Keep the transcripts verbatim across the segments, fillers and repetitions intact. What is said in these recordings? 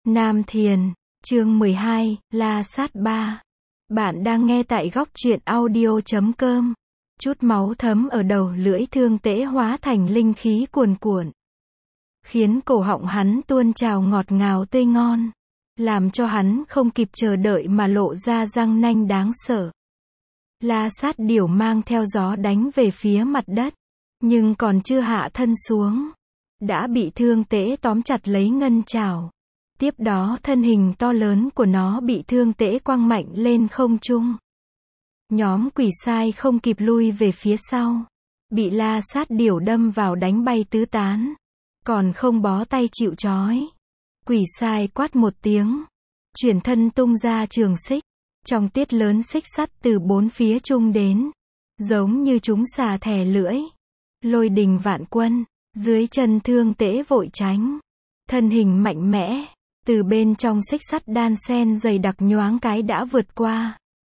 Nam Thiền, chương mười hai, La Sát ba. Bạn đang nghe tại góc truyện audio chấm com. Chút máu thấm ở đầu lưỡi thương tễ hóa thành linh khí cuồn cuộn, khiến cổ họng hắn tuôn trào ngọt ngào tươi ngon, làm cho hắn không kịp chờ đợi mà lộ ra răng nanh đáng sợ. La Sát điểu mang theo gió đánh về phía mặt đất, nhưng còn chưa hạ thân xuống, đã bị thương tễ tóm chặt lấy ngân trảo. Tiếp đó thân hình to lớn của nó bị thương tễ quăng mạnh lên không trung. Nhóm quỷ sai không kịp lui về phía sau, bị La Sát điểu đâm vào đánh bay tứ tán, còn không bó tay chịu trói. Quỷ sai quát một tiếng, chuyển thân tung ra trường xích, trong tiết lớn xích sắt từ bốn phía trung đến, giống như chúng xà thè lưỡi. Lôi đình vạn quân, dưới chân thương tễ vội tránh, thân hình mạnh mẽ, từ bên trong xích sắt đan sen dày đặc nhoáng cái đã vượt qua.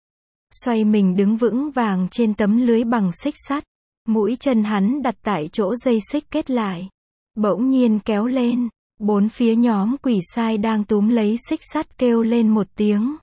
Xoay mình đứng vững vàng trên tấm lưới bằng xích sắt, mũi chân hắn đặt tại chỗ dây xích kết lại. Bỗng nhiên kéo lên, bốn phía nhóm quỷ sai đang túm lấy xích sắt kêu lên một tiếng.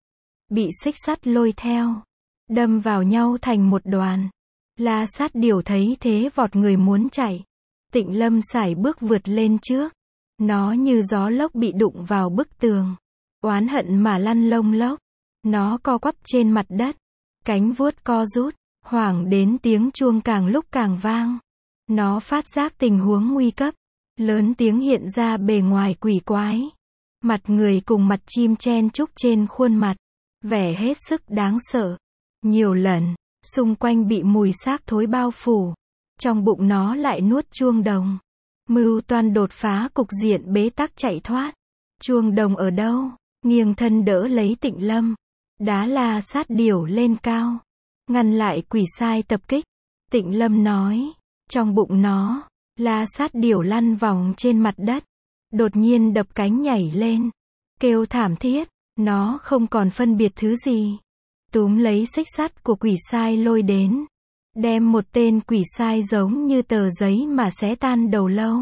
Bị xích sắt lôi theo, đâm vào nhau thành một đoàn. La Sát điểu thấy thế vọt người muốn chạy. Tịnh Lâm sải bước vượt lên trước. Nó như gió lốc bị đụng vào bức tường, oán hận mà lăn lông lốc. Nó co quắp trên mặt đất, cánh vuốt co rút, hoảng đến tiếng chuông càng lúc càng vang. Nó phát giác tình huống nguy cấp, lớn tiếng hiện ra bề ngoài quỷ quái. Mặt người cùng mặt chim chen chúc trên khuôn mặt, vẻ hết sức đáng sợ. Nhiều lần, xung quanh bị mùi xác thối bao phủ, trong bụng nó lại nuốt chuông đồng. Mưu toan đột phá cục diện bế tắc chạy thoát. Chuông đồng ở đâu? Nghiêng thân đỡ lấy Tịnh Lâm, đá La Sát điểu lên cao, ngăn lại quỷ sai tập kích. Tịnh Lâm nói, trong bụng nó, La Sát điểu lăn vòng trên mặt đất, đột nhiên đập cánh nhảy lên, kêu thảm thiết. Nó không còn phân biệt thứ gì, túm lấy xích sắt của quỷ sai lôi đến, đem một tên quỷ sai giống như tờ giấy mà xé tan đầu lâu.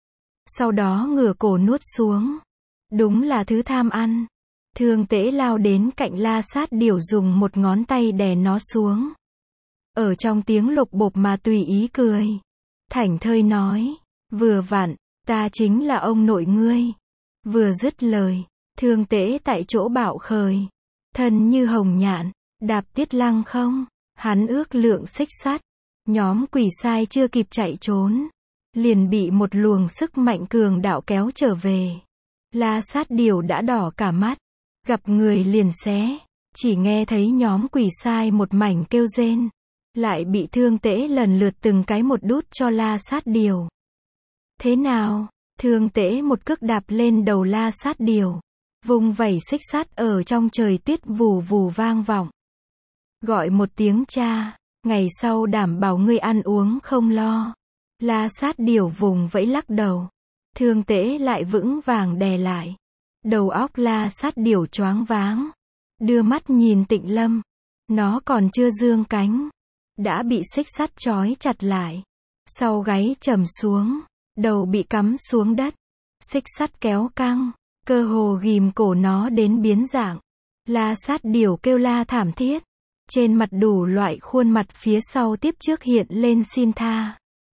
Sau đó ngửa cổ nuốt xuống. Đúng là thứ tham ăn. Thương tễ lao đến cạnh La Sát điểu dùng một ngón tay đè nó xuống. Ở trong tiếng lục bộp mà tùy ý cười. Thảnh thơi nói, vừa vặn, ta chính là ông nội ngươi. Vừa dứt lời, thương tễ tại chỗ bạo khởi, thân như hồng nhạn, đạp tiết lăng không. Hắn ước lượng xích sắt, nhóm quỷ sai chưa kịp chạy trốn, liền bị một luồng sức mạnh cường đạo kéo trở về. La Sát điểu đã đỏ cả mắt, gặp người liền xé, chỉ nghe thấy nhóm quỷ sai một mảnh kêu rên, lại bị thương tễ lần lượt từng cái một đút cho La Sát điểu. Thế nào? Thương tễ một cước đạp lên đầu La Sát điểu, vung vẩy xích sắt ở trong trời tuyết vù vù vang vọng. Gọi một tiếng cha, ngày sau đảm bảo ngươi ăn uống không lo. La Sát điểu vùng vẫy lắc đầu. Thương tễ lại vững vàng đè lại. Đầu óc La Sát điểu choáng váng. Đưa mắt nhìn Tịnh Lâm. Nó còn chưa dương cánh, đã bị xích sắt trói chặt lại. Sau gáy trầm xuống, đầu bị cắm xuống đất. Xích sắt kéo căng, cơ hồ ghìm cổ nó đến biến dạng. La Sát điểu kêu la thảm thiết. Trên mặt đủ loại khuôn mặt phía sau tiếp trước hiện lên xin tha.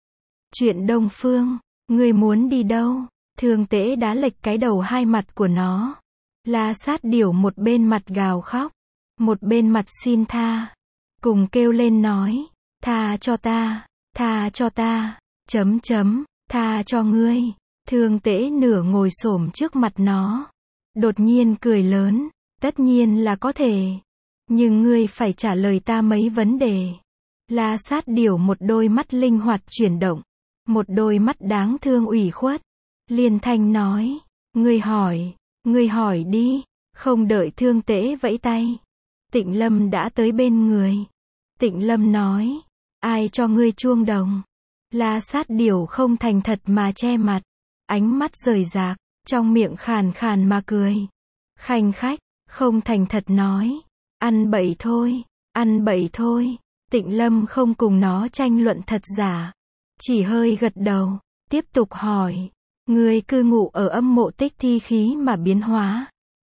Chuyện Đông Phương, ngươi muốn đi đâu? Thương tễ đá lệch cái đầu hai mặt của nó. La Sát điểu một bên mặt gào khóc, một bên mặt xin tha, cùng kêu lên nói, tha cho ta, tha cho ta, chấm chấm, tha cho ngươi. Thương tễ nửa ngồi xổm trước mặt nó, đột nhiên cười lớn, tất nhiên là có thể. Nhưng ngươi phải trả lời ta mấy vấn đề. La Sát điểu một đôi mắt linh hoạt chuyển động, một đôi mắt đáng thương ủy khuất. Liên thanh nói, ngươi hỏi, ngươi hỏi đi. Không đợi thương tễ vẫy tay, Tịnh Lâm đã tới bên người. Tịnh Lâm nói, ai cho ngươi chuông đồng? La Sát điểu không thành thật mà che mặt, ánh mắt rời rạc, trong miệng khàn khàn mà cười. Khanh khách, không thành thật nói, ăn bậy thôi, ăn bậy thôi. Tịnh Lâm không cùng nó tranh luận thật giả, chỉ hơi gật đầu, tiếp tục hỏi, Ngươi cư ngụ ở âm mộ tích thi khí mà biến hóa.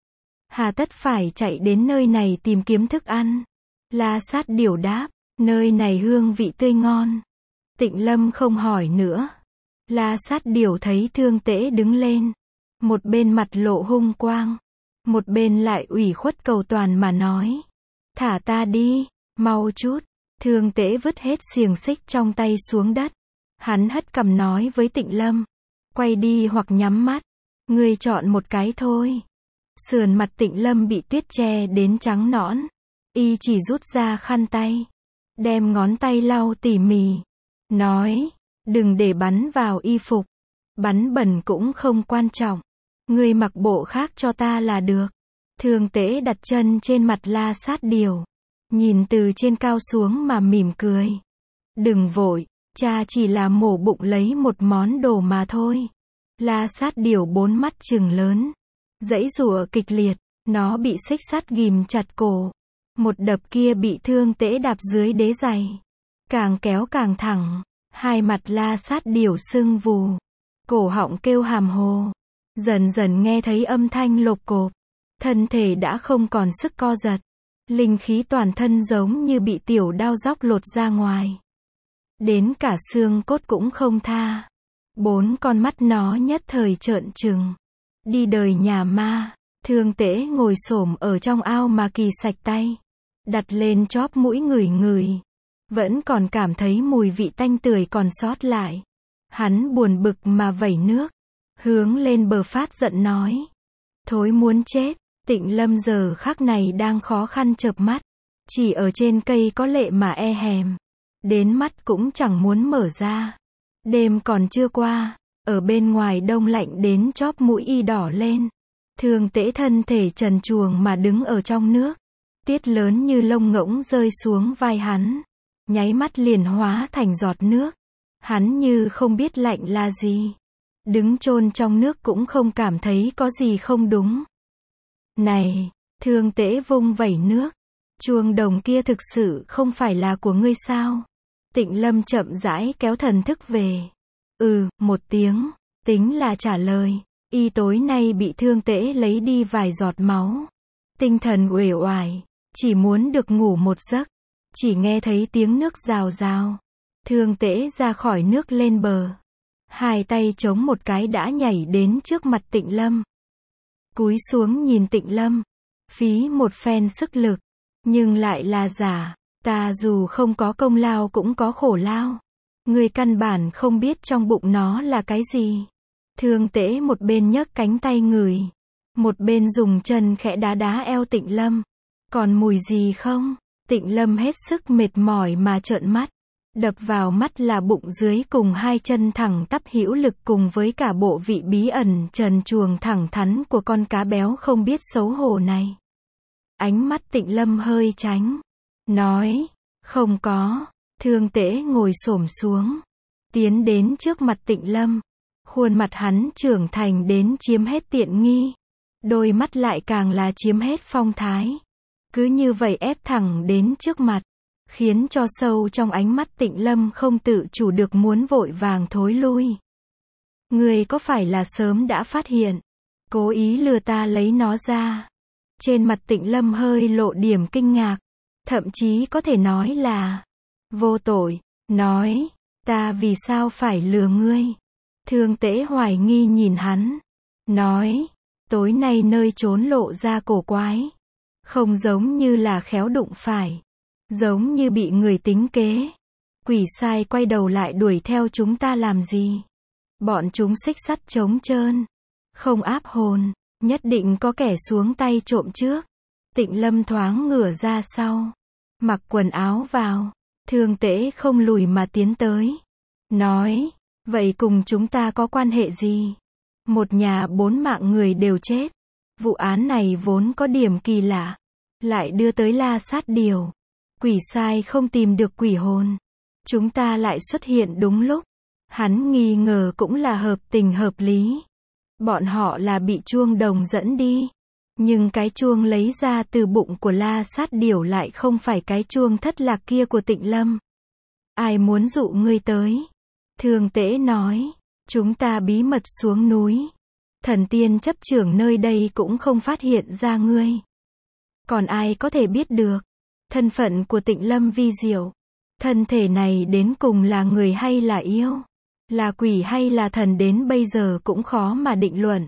Hà tất phải chạy đến nơi này tìm kiếm thức ăn. La Sát Điểu đáp, nơi này hương vị tươi ngon. Tịnh Lâm không hỏi nữa. La Sát Điểu thấy Thương Tễ đứng lên. Một bên mặt lộ hung quang. Một bên lại ủy khuất cầu toàn mà nói. Thả ta đi, mau chút. Thương Tễ vứt hết xiềng xích trong tay xuống đất. Hắn hất cằm nói với Tịnh Lâm. Quay đi hoặc nhắm mắt. Ngươi chọn một cái thôi. Sườn mặt Tịnh Lâm bị tuyết che đến trắng nõn. Y chỉ rút ra khăn tay. Đem ngón tay lau tỉ mỉ. Nói, đừng để bắn vào y phục. Bắn bẩn cũng không quan trọng. Ngươi mặc bộ khác cho ta là được. Thương Tễ đặt chân trên mặt La Sát Điểu. Nhìn từ trên cao xuống mà mỉm cười. Đừng vội, cha chỉ là mổ bụng lấy một món đồ mà thôi. La Sát Điểu bốn mắt trừng lớn. Giãy giụa kịch liệt, nó bị xích sắt ghìm chặt cổ. Một đập kia bị Thương Tễ đạp dưới đế giày. Càng kéo càng thẳng, hai mặt La Sát Điểu sưng vù. Cổ họng kêu hàm hồ. Dần dần nghe thấy âm thanh lộp cộp. Thân thể đã không còn sức co giật. Linh khí toàn thân giống như bị tiểu đao róc lột ra ngoài. Đến cả xương cốt cũng không tha. Bốn con mắt nó nhất thời trợn trừng. Đi đời nhà ma. Thương Tễ ngồi xổm ở trong ao mà kỳ sạch tay. Đặt lên chóp mũi ngửi ngửi. Vẫn còn cảm thấy mùi vị tanh tưởi còn sót lại. Hắn buồn bực mà vẩy nước. Hướng lên bờ phát giận nói. Thối muốn chết. Tịnh Lâm giờ khắc này đang khó khăn chợp mắt. Chỉ ở trên cây có lệ mà e hèm. Đến mắt cũng chẳng muốn mở ra. Đêm còn chưa qua. Ở bên ngoài đông lạnh đến chóp mũi y đỏ lên. Thương Tễ thân thể trần truồng mà đứng ở trong nước. Tiết lớn như lông ngỗng rơi xuống vai hắn. Nháy mắt liền hóa thành giọt nước. Hắn như không biết lạnh là gì. Đứng chôn trong nước cũng không cảm thấy có gì không đúng. Này, Thương Tễ vung vẩy nước. Chuông đồng kia thực sự không phải là của ngươi sao? Tịnh Lâm chậm rãi kéo thần thức về. Ừ, một tiếng, tính là trả lời. Y tối nay bị Thương Tễ lấy đi vài giọt máu. Tinh thần uể oải, chỉ muốn được ngủ một giấc. Chỉ nghe thấy tiếng nước rào rào. Thương Tễ ra khỏi nước lên bờ. Hai tay chống một cái đã nhảy đến trước mặt Tịnh Lâm. Cúi xuống nhìn Tịnh Lâm. Phí một phen sức lực. Nhưng lại là giả. Ta dù không có công lao cũng có khổ lao. Người căn bản không biết trong bụng nó là cái gì. Thương Tễ một bên nhấc cánh tay ngửi. Một bên dùng chân khẽ đá đá eo Tịnh Lâm. Còn mùi gì không? Tịnh Lâm hết sức mệt mỏi mà trợn mắt. Đập vào mắt là bụng dưới cùng hai chân thẳng tắp hữu lực cùng với cả bộ vị bí ẩn trần truồng thẳng thắn của con cá béo không biết xấu hổ này. Ánh mắt Tịnh Lâm hơi tránh. Nói, không có. Thương Tễ ngồi xổm xuống. Tiến đến trước mặt Tịnh Lâm. Khuôn mặt hắn trưởng thành đến chiếm hết tiện nghi. Đôi mắt lại càng là chiếm hết phong thái. Cứ như vậy ép thẳng đến trước mặt. Khiến cho sâu trong ánh mắt Tịnh Lâm không tự chủ được muốn vội vàng thối lui. Ngươi có phải là sớm đã phát hiện? Cố ý lừa ta lấy nó ra. Trên mặt Tịnh Lâm hơi lộ điểm kinh ngạc. Thậm chí có thể nói là vô tội. Nói, ta vì sao phải lừa ngươi? Thương Tễ hoài nghi nhìn hắn. Nói, tối nay nơi trốn lộ ra cổ quái. Không giống như là khéo đụng phải. Giống như bị người tính kế. Quỷ sai quay đầu lại đuổi theo chúng ta làm gì? Bọn chúng xích sắt trống trơn. Không áp hồn. Nhất định có kẻ xuống tay trộm trước. Tịnh Lâm thoáng ngửa ra sau. Mặc quần áo vào. Thương Tễ không lùi mà tiến tới. Nói, vậy cùng chúng ta có quan hệ gì? Một nhà bốn mạng người đều chết. Vụ án này vốn có điểm kỳ lạ. Lại đưa tới La Sát Điểu. Quỷ sai không tìm được quỷ hồn. Chúng ta lại xuất hiện đúng lúc. Hắn nghi ngờ cũng là hợp tình hợp lý. Bọn họ là bị chuông đồng dẫn đi. Nhưng cái chuông lấy ra từ bụng của La Sát Điểu lại không phải cái chuông thất lạc kia của Tịnh Lâm. Ai muốn dụ ngươi tới? Thương Tễ nói. Chúng ta bí mật xuống núi. Thần tiên chấp trưởng nơi đây cũng không phát hiện ra ngươi. Còn ai có thể biết được thân phận của Tịnh Lâm vi diệu? Thân thể này đến cùng là người hay là yêu? Là quỷ hay là thần đến bây giờ cũng khó mà định luận.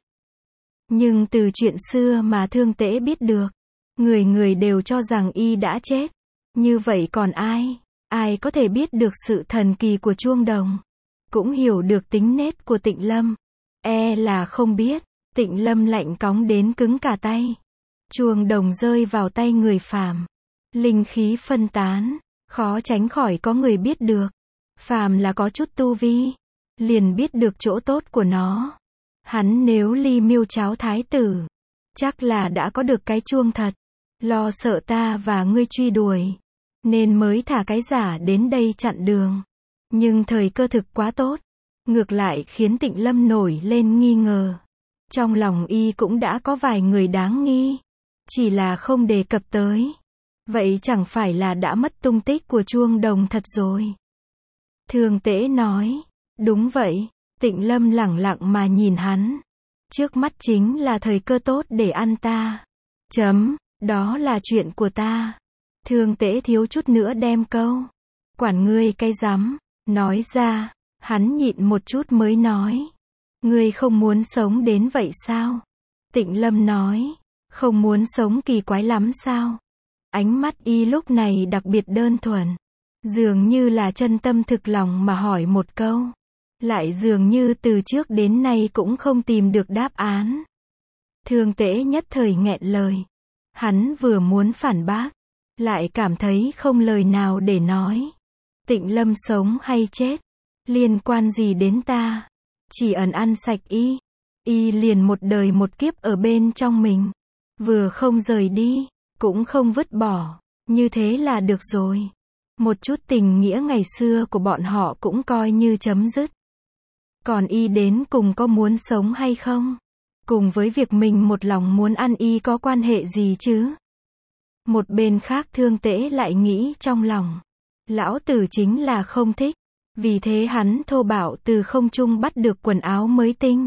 Nhưng từ chuyện xưa mà Thương Tễ biết được, người người đều cho rằng y đã chết. Như vậy còn ai? Ai có thể biết được sự thần kỳ của chuông đồng? Cũng hiểu được tính nết của Tịnh Lâm? E là không biết. Tịnh Lâm lạnh cóng đến cứng cả tay. Chuông đồng rơi vào tay người phàm. Linh khí phân tán, khó tránh khỏi có người biết được. Phàm là có chút tu vi, liền biết được chỗ tốt của nó. Hắn nếu ly miêu cháo thái tử, chắc là đã có được cái chuông thật. Lo sợ ta và ngươi truy đuổi, nên mới thả cái giả đến đây chặn đường. Nhưng thời cơ thực quá tốt, ngược lại khiến Tịnh Lâm nổi lên nghi ngờ. Trong lòng y cũng đã có vài người đáng nghi, chỉ là không đề cập tới. Vậy chẳng phải là đã mất tung tích của chuông đồng thật rồi. Thương Tễ nói, đúng vậy. Tịnh Lâm lẳng lặng mà nhìn hắn. Trước mắt chính là thời cơ tốt để ăn ta. Chấm, đó là chuyện của ta. Thương Tễ thiếu chút nữa đem câu quản ngươi cái rắm nói ra. Hắn nhịn một chút mới nói, ngươi không muốn sống đến vậy sao? Tịnh Lâm nói, không muốn sống kỳ quái lắm sao? Ánh mắt y lúc này đặc biệt đơn thuần, dường như là chân tâm thực lòng mà hỏi một câu, lại dường như từ trước đến nay cũng không tìm được đáp án. Thương Tễ nhất thời nghẹn lời. Hắn vừa muốn phản bác, lại cảm thấy không lời nào để nói. Tịnh Lâm sống hay chết, liên quan gì đến ta? Chỉ ẩn ăn sạch y, y liền một đời một kiếp ở bên trong mình, vừa không rời đi, cũng không vứt bỏ, như thế là được rồi. Một chút tình nghĩa ngày xưa của bọn họ cũng coi như chấm dứt. Còn y đến cùng có muốn sống hay không? Cùng với việc mình một lòng muốn ăn y có quan hệ gì chứ? Một bên khác Thương Tễ lại nghĩ trong lòng, lão tử chính là không thích, vì thế hắn thô bạo từ không trung bắt được quần áo mới tinh.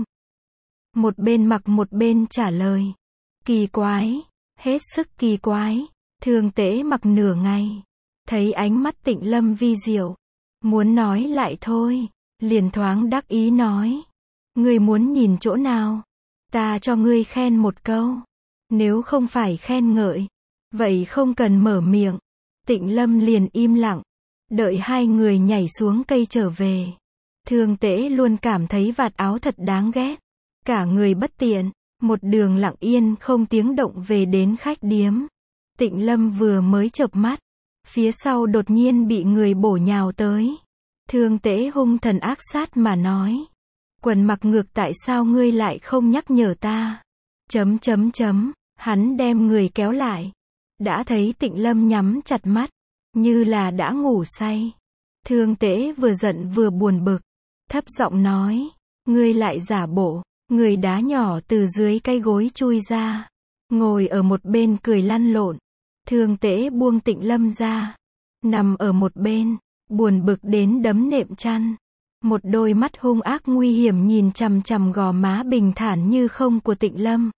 Một bên mặc một bên trả lời, kỳ quái, hết sức kỳ quái. Thương Tễ mặc nửa ngày, thấy ánh mắt Tịnh Lâm vi diệu, muốn nói lại thôi, liền thoáng đắc ý nói, ngươi muốn nhìn chỗ nào? Ta cho ngươi khen một câu, nếu không phải khen ngợi, vậy không cần mở miệng. Tịnh Lâm liền im lặng, đợi hai người nhảy xuống cây trở về. Thương Tễ luôn cảm thấy vạt áo thật đáng ghét, cả người bất tiện, một đường lặng yên không tiếng động về đến khách điếm. Tịnh Lâm vừa mới chợp mắt, phía sau đột nhiên bị người bổ nhào tới. Thương Tễ hung thần ác sát mà nói, quần mặc ngược tại sao ngươi lại không nhắc nhở ta? Chấm chấm chấm, hắn đem người kéo lại. Đã thấy Tịnh Lâm nhắm chặt mắt, như là đã ngủ say. Thương Tễ vừa giận vừa buồn bực, thấp giọng nói, ngươi lại giả bộ. Người đá nhỏ từ dưới cái gối chui ra, ngồi ở một bên cười lăn lộn. Thương Tễ buông Tịnh Lâm ra, nằm ở một bên, buồn bực đến đấm nệm chăn. Một đôi mắt hung ác nguy hiểm nhìn chằm chằm gò má bình thản như không của Tịnh Lâm.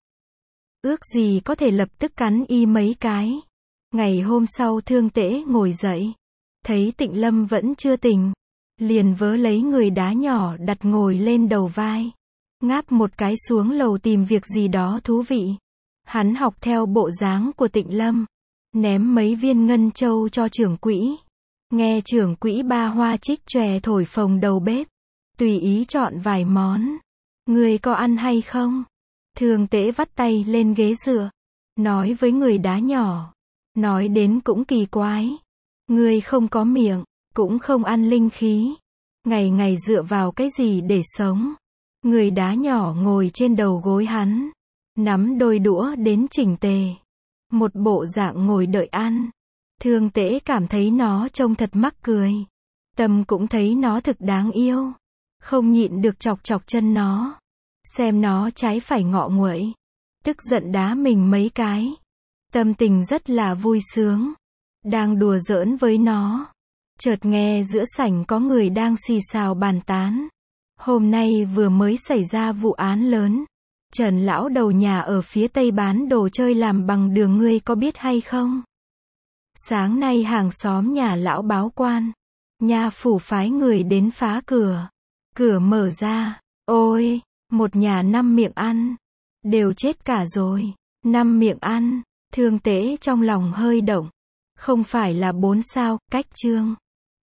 Ước gì có thể lập tức cắn y mấy cái. Ngày hôm sau Thương Tễ ngồi dậy, thấy Tịnh Lâm vẫn chưa tỉnh, liền vớ lấy người đá nhỏ đặt ngồi lên đầu vai, ngáp một cái xuống lầu tìm việc gì đó thú vị. Hắn học theo bộ dáng của Tịnh Lâm, ném mấy viên ngân châu cho trưởng quỹ. Nghe trưởng quỹ ba hoa trích chòe thổi phồng đầu bếp, tùy ý chọn vài món. Ngươi có ăn hay không? Thương Tễ vắt tay lên ghế dựa, nói với người đá nhỏ, nói đến cũng kỳ quái. Ngươi không có miệng, cũng không ăn linh khí, ngày ngày dựa vào cái gì để sống? Người đá nhỏ ngồi trên đầu gối hắn, nắm đôi đũa đến chỉnh tề, một bộ dạng ngồi đợi ăn. Thương Tễ cảm thấy nó trông thật mắc cười, tâm cũng thấy nó thực đáng yêu, không nhịn được chọc chọc chân nó, xem nó trái phải ngọ nguậy, tức giận đá mình mấy cái. Tâm tình rất là vui sướng, đang đùa giỡn với nó, chợt nghe giữa sảnh có người đang xì xào bàn tán. Hôm nay vừa mới xảy ra vụ án lớn. Trần lão đầu nhà ở phía tây bán đồ chơi làm bằng đường, ngươi có biết hay không? Sáng nay hàng xóm nhà lão báo quan. Nha phủ phái người đến phá cửa. Cửa mở ra. Ôi, một nhà năm miệng ăn. Đều chết cả rồi. Năm miệng ăn. Thương Tế trong lòng hơi động. Không phải là bốn sao, cách chương.